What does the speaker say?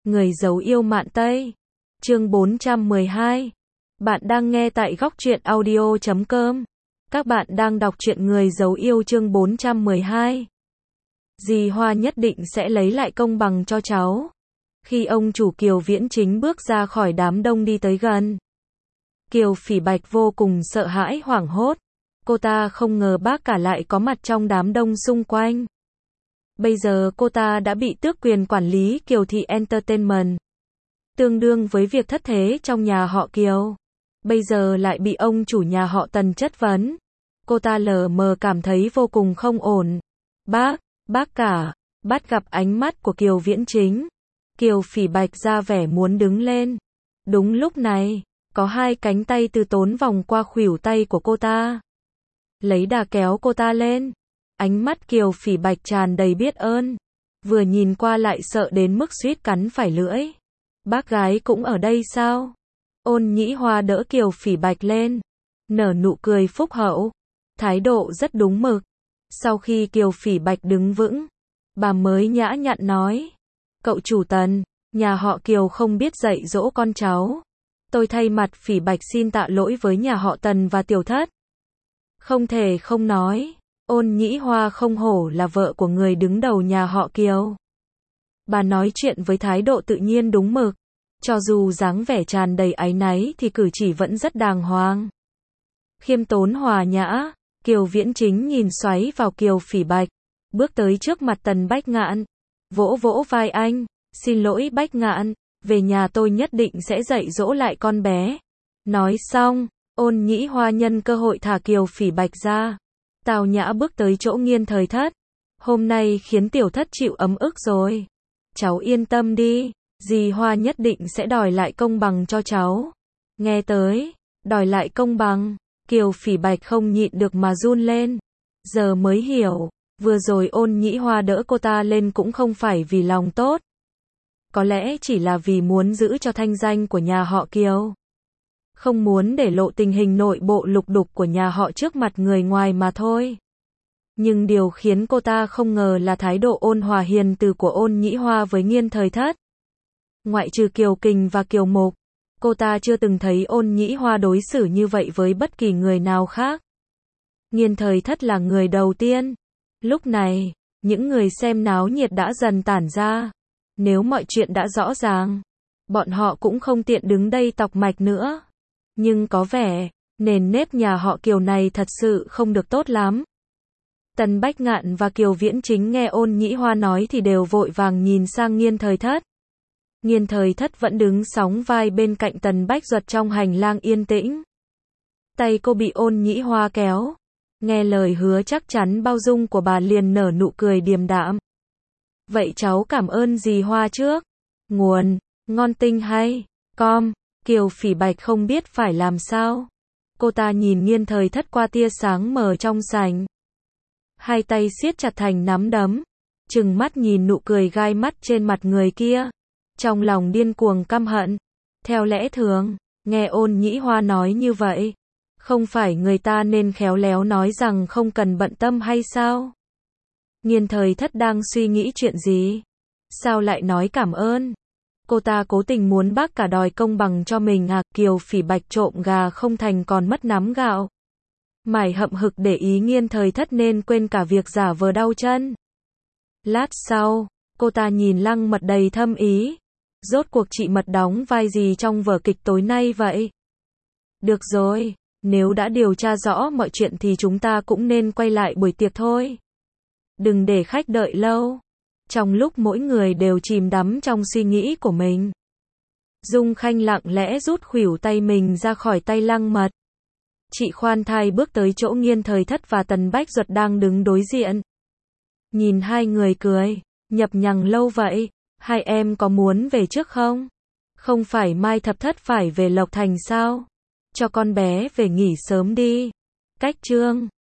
Người giấu yêu mạn Tây. Chương 412. Bạn đang nghe tại góc truyện audio.com. Các bạn đang đọc truyện Người giấu yêu chương 412. Dì Hoa nhất định sẽ lấy lại công bằng cho cháu. Khi ông chủ Kiều Viễn Chính bước ra khỏi đám đông đi tới gần, Kiều Phỉ Bạch vô cùng sợ hãi hoảng hốt. Cô ta không ngờ bác cả lại có mặt trong đám đông xung quanh. Bây giờ cô ta đã bị tước quyền quản lý Kiều Thị Entertainment, tương đương với việc thất thế trong nhà họ Kiều. Bây giờ lại bị ông chủ nhà họ Tần chất vấn. Cô ta lờ mờ cảm thấy vô cùng không ổn. Bác cả, bắt gặp ánh mắt của Kiều Viễn Chính. Kiều Phỉ Bạch ra vẻ muốn đứng lên. Đúng lúc này, có hai cánh tay từ tốn vòng qua khuỷu tay của cô ta, lấy đà kéo cô ta lên. Ánh mắt Kiều Phỉ Bạch tràn đầy biết ơn, vừa nhìn qua lại sợ đến mức suýt cắn phải lưỡi. Bác gái cũng ở đây sao? Ôn Nhĩ Hoa đỡ Kiều Phỉ Bạch lên, nở nụ cười phúc hậu, thái độ rất đúng mực. Sau khi Kiều Phỉ Bạch đứng vững, bà mới nhã nhặn nói: Cậu chủ Tần, nhà họ Kiều không biết dạy dỗ con cháu. Tôi thay mặt Phỉ Bạch xin tạ lỗi với nhà họ Tần và tiểu thất. Không thể không nói, Ôn Nhĩ Hoa không hổ là vợ của người đứng đầu nhà họ Kiều. Bà nói chuyện với thái độ tự nhiên đúng mực, cho dù dáng vẻ tràn đầy áy náy thì cử chỉ vẫn rất đàng hoàng, khiêm tốn hòa nhã. Kiều Viễn Chính nhìn xoáy vào Kiều Phỉ Bạch, bước tới trước mặt Tần Bách Ngạn, vỗ vỗ vai anh: Xin lỗi Bách Ngạn, về nhà tôi nhất định sẽ dạy dỗ lại con bé. Nói xong, Ôn Nhĩ Hoa nhân cơ hội thả Kiều Phỉ Bạch ra, tào nhã bước tới chỗ Nghiên Thời Thất. Hôm nay khiến tiểu thất chịu ấm ức rồi. Cháu yên tâm đi, dì Hoa nhất định sẽ đòi lại công bằng cho cháu. Nghe tới, đòi lại công bằng, Kiều Phỉ Bạch không nhịn được mà run lên. Giờ mới hiểu, vừa rồi Ôn Nhĩ Hoa đỡ cô ta lên cũng không phải vì lòng tốt. Có lẽ chỉ là vì muốn giữ cho thanh danh của nhà họ Kiều, không muốn để lộ tình hình nội bộ lục đục của nhà họ trước mặt người ngoài mà thôi. Nhưng điều khiến cô ta không ngờ là thái độ ôn hòa hiền từ của Ôn Nhĩ Hoa với Nghiên Thời Thất. Ngoại trừ Kiều Kình và Kiều Mục, cô ta chưa từng thấy Ôn Nhĩ Hoa đối xử như vậy với bất kỳ người nào khác. Nghiên Thời Thất là người đầu tiên. Lúc này, những người xem náo nhiệt đã dần tản ra. Nếu mọi chuyện đã rõ ràng, bọn họ cũng không tiện đứng đây tọc mạch nữa. Nhưng có vẻ, nền nếp nhà họ Kiều này thật sự không được tốt lắm. Tần Bách Ngạn và Kiều Viễn Chính nghe Ôn Nhĩ Hoa nói thì đều vội vàng nhìn sang Nghiên Thời Thất. Nghiên Thời Thất vẫn đứng sóng vai bên cạnh Tần Bách Duật trong hành lang yên tĩnh. Tay cô bị Ôn Nhĩ Hoa kéo. Nghe lời hứa chắc chắn bao dung của bà liền nở nụ cười điềm đạm. Vậy cháu cảm ơn dì Hoa trước. Nguồn, ngon tinh hay, com. Kiều Phỉ Bạch không biết phải làm sao. Cô ta nhìn Nghiên Thời Thất qua tia sáng mờ trong sảnh. Hai tay siết chặt thành nắm đấm, trừng mắt nhìn nụ cười gai mắt trên mặt người kia. Trong lòng điên cuồng căm hận. Theo lẽ thường, nghe Ôn Nhĩ Hoa nói như vậy, không phải người ta nên khéo léo nói rằng không cần bận tâm hay sao? Nghiên Thời Thất đang suy nghĩ chuyện gì? Sao lại nói cảm ơn? Cô ta cố tình muốn bác cả đòi công bằng cho mình à? Kiều Phỉ Bạch trộm gà không thành còn mất nắm gạo. Mải hậm hực để ý Nghiên Thời Thất nên quên cả việc giả vờ đau chân. Lát sau, cô ta nhìn Lăng Mật đầy thâm ý. Rốt cuộc chị Mật đóng vai gì trong vở kịch tối nay vậy? Được rồi, nếu đã điều tra rõ mọi chuyện thì chúng ta cũng nên quay lại buổi tiệc thôi. Đừng để khách đợi lâu. Trong lúc mỗi người đều chìm đắm trong suy nghĩ của mình, Dung Khanh lặng lẽ rút khuỷu tay mình ra khỏi tay Lăng Mật. Chị khoan thai bước tới chỗ Nghiên Thời Thất và Tần Bách Duật đang đứng đối diện. Nhìn hai người cười, nhập nhằng lâu vậy, hai em có muốn về trước không? Không phải mai Thập Thất phải về Lộc Thành sao? Cho con bé về nghỉ sớm đi. Cách chương